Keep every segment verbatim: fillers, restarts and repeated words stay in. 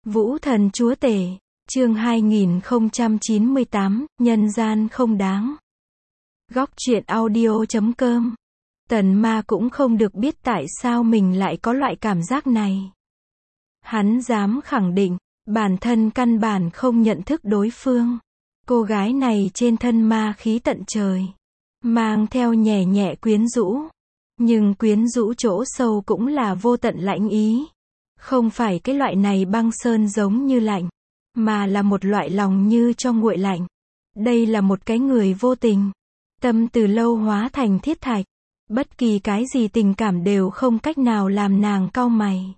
Vũ thần chúa tể, chương hai nghìn không trăm chín mươi tám, nhân gian không đáng. Góc truyện audio chấm com. Tần Ma cũng không được biết tại sao mình lại có loại cảm giác này. Hắn dám khẳng định, bản thân căn bản không nhận thức đối phương. Cô gái này trên thân ma khí tận trời, mang theo nhẹ nhẹ quyến rũ. Nhưng quyến rũ chỗ sâu cũng là vô tận lãnh ý. Không phải cái loại này băng sơn giống như lạnh, mà là một loại lòng như cho nguội lạnh. Đây là một cái người vô tình. Tâm từ lâu hóa thành thiết thạch. Bất kỳ cái gì tình cảm đều không cách nào làm nàng cau mày.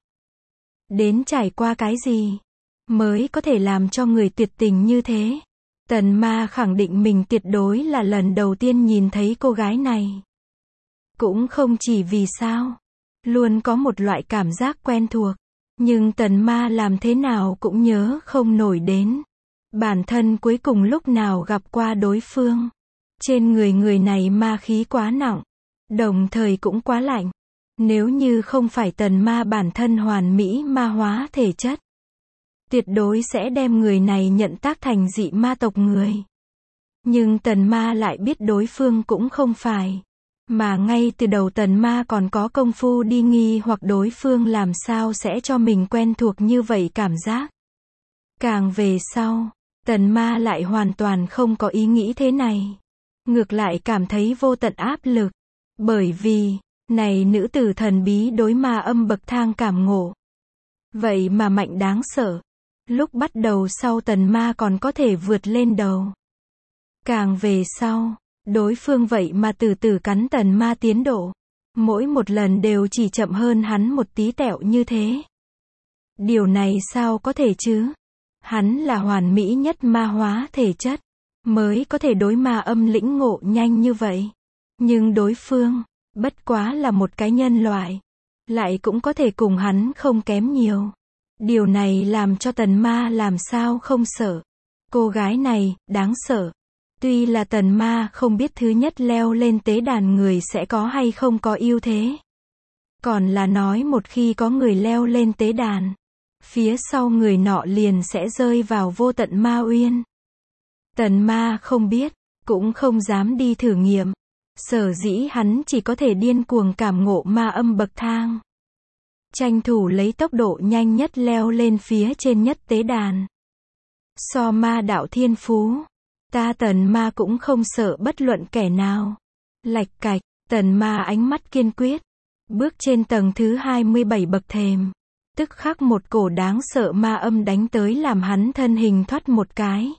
Đến trải qua cái gì mới có thể làm cho người tuyệt tình như thế? Tần Ma khẳng định mình tuyệt đối là lần đầu tiên nhìn thấy cô gái này. Cũng không chỉ vì sao, luôn có một loại cảm giác quen thuộc. Nhưng Tần Ma làm thế nào cũng nhớ không nổi đến bản thân cuối cùng lúc nào gặp qua đối phương. Trên người người này ma khí quá nặng, đồng thời cũng quá lạnh. Nếu như không phải Tần Ma bản thân hoàn mỹ ma hóa thể chất, tuyệt đối sẽ đem người này nhận tác thành dị ma tộc người. Nhưng Tần Ma lại biết đối phương cũng không phải. Mà ngay từ đầu Tần Ma còn có công phu đi nghi hoặc đối phương làm sao sẽ cho mình quen thuộc như vậy cảm giác. Càng về sau, Tần Ma lại hoàn toàn không có ý nghĩ thế này. Ngược lại cảm thấy vô tận áp lực. Bởi vì, này nữ tử thần bí đối ma âm bậc thang cảm ngộ. Vậy mà mạnh đáng sợ. Lúc bắt đầu sau Tần Ma còn có thể vượt lên đầu. Càng về sau, đối phương vậy mà từ từ cắn Tần Ma tiến độ. Mỗi một lần đều chỉ chậm hơn hắn một tí tẹo như thế. Điều này sao có thể chứ? Hắn là hoàn mỹ nhất ma hóa thể chất, mới có thể đối ma âm lĩnh ngộ nhanh như vậy. Nhưng đối phương, bất quá là một cái nhân loại, lại cũng có thể cùng hắn không kém nhiều. Điều này làm cho Tần Ma làm sao không sợ. Cô gái này, đáng sợ. Tuy là Tần Ma không biết thứ nhất leo lên tế đàn người sẽ có hay không có ưu thế. Còn là nói một khi có người leo lên tế đàn, phía sau người nọ liền sẽ rơi vào vô tận ma uyên. Tần Ma không biết, cũng không dám đi thử nghiệm. Sở dĩ hắn chỉ có thể điên cuồng cảm ngộ ma âm bậc thang. Tranh thủ lấy tốc độ nhanh nhất leo lên phía trên nhất tế đàn. So ma đạo thiên phú, ta Tần Ma cũng không sợ bất luận kẻ nào. Lạch cạch, Tần Ma ánh mắt kiên quyết. Bước trên tầng thứ hai mươi bảy bậc thềm. Tức khắc một cổ đáng sợ ma âm đánh tới làm hắn thân hình thoát một cái.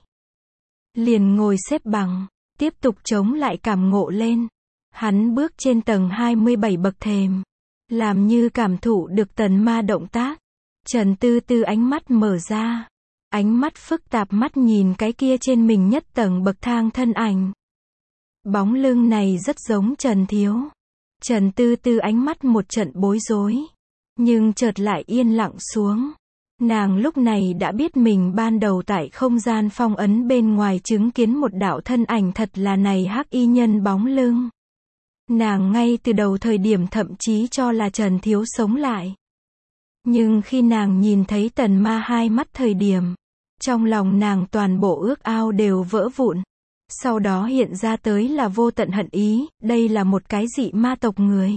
Liền ngồi xếp bằng, tiếp tục chống lại cảm ngộ lên. Hắn bước trên tầng hai mươi bảy bậc thềm. Làm như cảm thụ được Tần Ma động tác. Trần Tư Tư ánh mắt mở ra. Ánh mắt phức tạp mắt nhìn cái kia trên mình nhất tầng bậc thang thân ảnh. Bóng lưng này rất giống Trần Thiếu. Trần Tư Tư ánh mắt một trận bối rối. Nhưng chợt lại yên lặng xuống. Nàng lúc này đã biết mình ban đầu tại không gian phong ấn bên ngoài chứng kiến một đạo thân ảnh thật là này hắc y nhân bóng lưng. Nàng ngay từ đầu thời điểm thậm chí cho là Trần Thiếu sống lại. Nhưng khi nàng nhìn thấy Tần Ma hai mắt thời điểm, trong lòng nàng toàn bộ ước ao đều vỡ vụn. Sau đó hiện ra tới là vô tận hận ý, đây là một cái dị ma tộc người.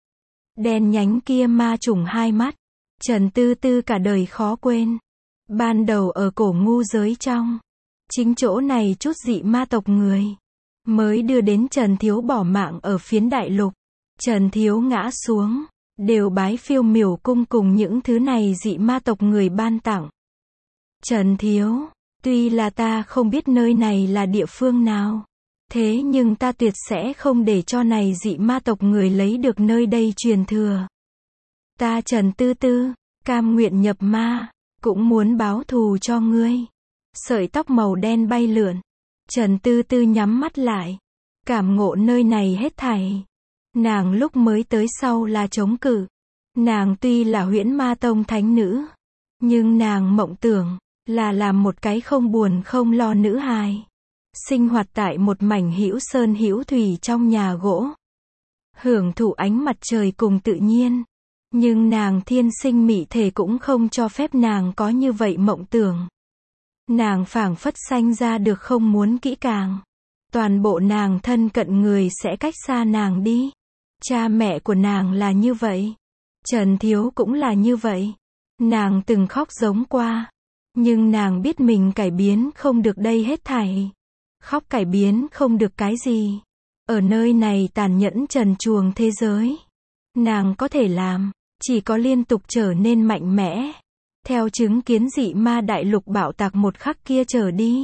Đen nhánh kia ma trùng hai mắt. Trần Tư Tư cả đời khó quên. Ban đầu ở cổ ngu giới trong, chính chỗ này chút dị ma tộc người, mới đưa đến Trần Thiếu bỏ mạng ở phiến đại lục. Trần Thiếu ngã xuống, đều bái phiêu miểu cung cùng những thứ này dị ma tộc người ban tặng. Trần Thiếu, tuy là ta không biết nơi này là địa phương nào, thế nhưng ta tuyệt sẽ không để cho này dị ma tộc người lấy được nơi đây truyền thừa. Ta Trần Tư Tư, cam nguyện nhập ma, cũng muốn báo thù cho ngươi. Sợi tóc màu đen bay lượn. Trần Tư Tư nhắm mắt lại. Cảm ngộ nơi này hết thảy. Nàng lúc mới tới sau là chống cự. Nàng tuy là huyễn ma tông thánh nữ, nhưng nàng mộng tưởng là làm một cái không buồn không lo nữ hài. Sinh hoạt tại một mảnh hữu sơn hữu thủy trong nhà gỗ. Hưởng thụ ánh mặt trời cùng tự nhiên. Nhưng nàng thiên sinh mị thể cũng không cho phép nàng có như vậy mộng tưởng. Nàng phảng phất sanh ra được không muốn kỹ càng. Toàn bộ nàng thân cận người sẽ cách xa nàng đi. Cha mẹ của nàng là như vậy. Trần Thiếu cũng là như vậy. Nàng từng khóc giống qua. Nhưng nàng biết mình cải biến không được đây hết thảy. Khóc cải biến không được cái gì. Ở nơi này tàn nhẫn trần truồng thế giới. Nàng có thể làm, chỉ có liên tục trở nên mạnh mẽ. Theo chứng kiến dị ma đại lục bạo tạc một khắc kia trở đi.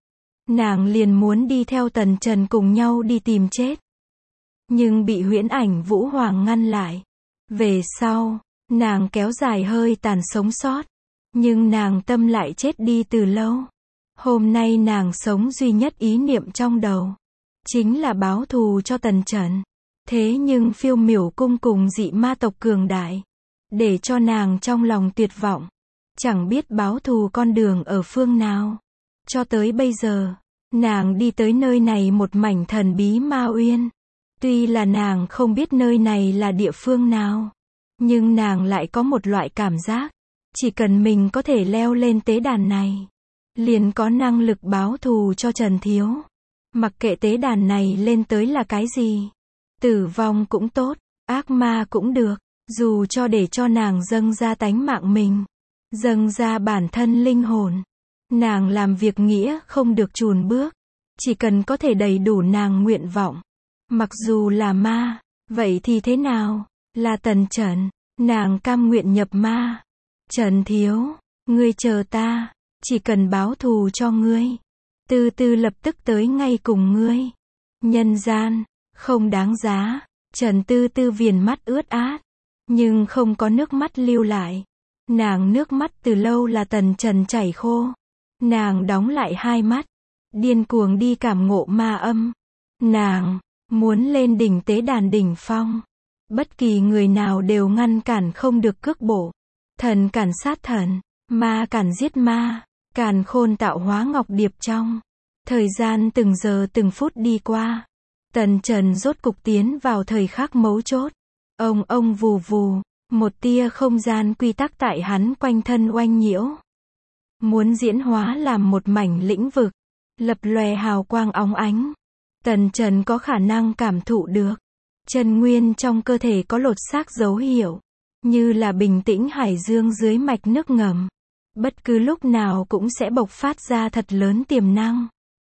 Nàng liền muốn đi theo Tần Trần cùng nhau đi tìm chết. Nhưng bị huyễn ảnh Vũ Hoàng ngăn lại. Về sau, nàng kéo dài hơi tàn sống sót. Nhưng nàng tâm lại chết đi từ lâu. Hôm nay nàng sống duy nhất ý niệm trong đầu. Chính là báo thù cho Tần Trần. Thế nhưng phiêu miểu cung cùng dị ma tộc cường đại. Để cho nàng trong lòng tuyệt vọng. Chẳng biết báo thù con đường ở phương nào. Cho tới bây giờ, nàng đi tới nơi này một mảnh thần bí ma uyên. Tuy là nàng không biết nơi này là địa phương nào. Nhưng nàng lại có một loại cảm giác. Chỉ cần mình có thể leo lên tế đàn này. Liền có năng lực báo thù cho Trần Thiếu. Mặc kệ tế đàn này lên tới là cái gì. Tử vong cũng tốt, ác ma cũng được. Dù cho để cho nàng dâng ra tánh mạng mình. Dâng ra bản thân linh hồn. Nàng làm việc nghĩa không được chùn bước. Chỉ cần có thể đầy đủ nàng nguyện vọng. Mặc dù là ma, vậy thì thế nào? Là Tần Trần, nàng cam nguyện nhập ma. Trần Thiếu, ngươi chờ ta, chỉ cần báo thù cho ngươi. Từ từ lập tức tới ngay cùng ngươi. Nhân gian, không đáng giá. Trần Tư Tư viền mắt ướt át, nhưng không có nước mắt lưu lại. Nàng nước mắt từ lâu là Tần Trần chảy khô. Nàng đóng lại hai mắt, điên cuồng đi cảm ngộ ma âm. Nàng muốn lên đỉnh tế đàn đỉnh phong. Bất kỳ người nào đều ngăn cản không được cước bộ. Thần cản sát thần, ma cản giết ma, càn khôn tạo hóa ngọc điệp trong. Thời gian từng giờ từng phút đi qua. Tần Trần rốt cục tiến vào thời khắc mấu chốt. Ông ông vù vù, một tia không gian quy tắc tại hắn quanh thân oanh nhiễu. Muốn diễn hóa làm một mảnh lĩnh vực, lập lòe hào quang óng ánh. Tần Trần có khả năng cảm thụ được. Chân nguyên trong cơ thể có lột xác dấu hiệu. Như là bình tĩnh hải dương dưới mạch nước ngầm. Bất cứ lúc nào cũng sẽ bộc phát ra thật lớn tiềm năng.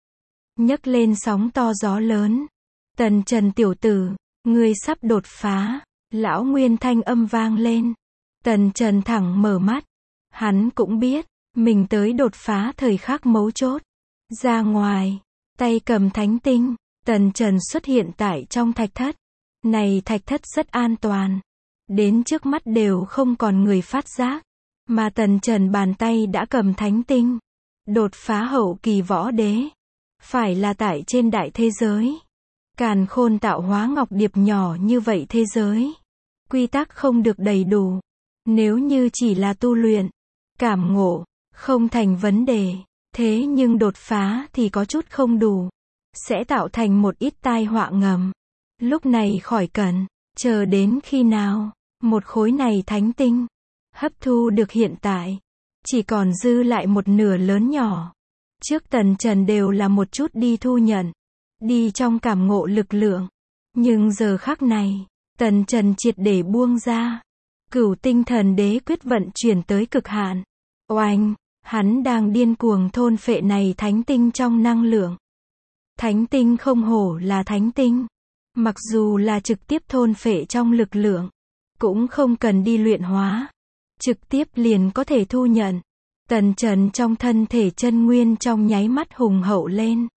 Nhấc lên sóng to gió lớn. Tần Trần tiểu tử, ngươi sắp đột phá. Lão Nguyên thanh âm vang lên. Tần Trần thẳng mở mắt. Hắn cũng biết, mình tới đột phá thời khắc mấu chốt. Ra ngoài, tay cầm thánh tinh, Tần Trần xuất hiện tại trong thạch thất. Này thạch thất rất an toàn. Đến trước mắt đều không còn người phát giác. Mà Tần Trần bàn tay đã cầm thánh tinh. Đột phá hậu kỳ võ đế. Phải là tại trên đại thế giới. Càn khôn tạo hóa ngọc điệp nhỏ như vậy thế giới. Quy tắc không được đầy đủ. Nếu như chỉ là tu luyện, cảm ngộ, không thành vấn đề. Thế nhưng đột phá thì có chút không đủ. Sẽ tạo thành một ít tai họa ngầm. Lúc này khỏi cần, chờ đến khi nào, một khối này thánh tinh, hấp thu được hiện tại. Chỉ còn dư lại một nửa lớn nhỏ. Trước Tần Trần đều là một chút đi thu nhận. Đi trong cảm ngộ lực lượng. Nhưng giờ khắc này, Tần Trần triệt để buông ra. Cửu tinh thần đế quyết vận chuyển tới cực hạn. Oanh, hắn đang điên cuồng thôn phệ này thánh tinh trong năng lượng. Thánh tinh không hổ là thánh tinh. Mặc dù là trực tiếp thôn phệ trong lực lượng, cũng không cần đi luyện hóa. Trực tiếp liền có thể thu nhận. Tần Trần trong thân thể chân nguyên trong nháy mắt hùng hậu lên.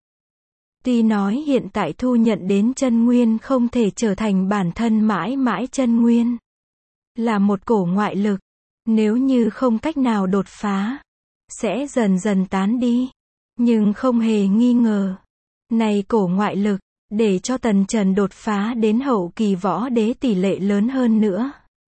Tuy nói hiện tại thu nhận đến chân nguyên không thể trở thành bản thân mãi mãi chân nguyên. Là một cổ ngoại lực. Nếu như không cách nào đột phá, sẽ dần dần tán đi. Nhưng không hề nghi ngờ. Này cổ ngoại lực, để cho Tần Trần đột phá đến hậu kỳ võ đế tỷ lệ lớn hơn nữa.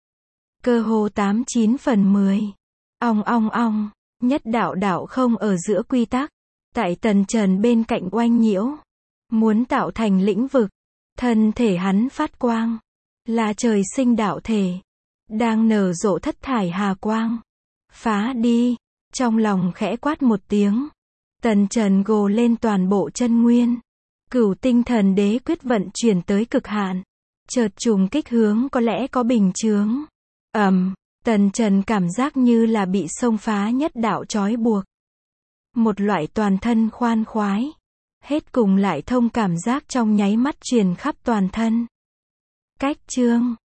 Cơ hồ tám chín phần mười. Ong ong ong, nhất đạo đạo không ở giữa quy tắc. Tại Tần Trần bên cạnh oanh nhiễu. Muốn tạo thành lĩnh vực. Thân thể hắn phát quang. Là trời sinh đạo thể. đang nở rộ thất thải hà quang. Phá đi. Trong lòng khẽ quát một tiếng. Tần Trần gồ lên toàn bộ chân nguyên. Cửu tinh thần đế quyết vận chuyển tới cực hạn. Chợt trùng kích hướng có lẽ có bình chướng. ầm, Tần Trần cảm giác như là bị xông phá nhất đạo trói buộc. Một loại toàn thân khoan khoái. Hết cùng lại thông cảm giác trong nháy mắt truyền khắp toàn thân. Cách chương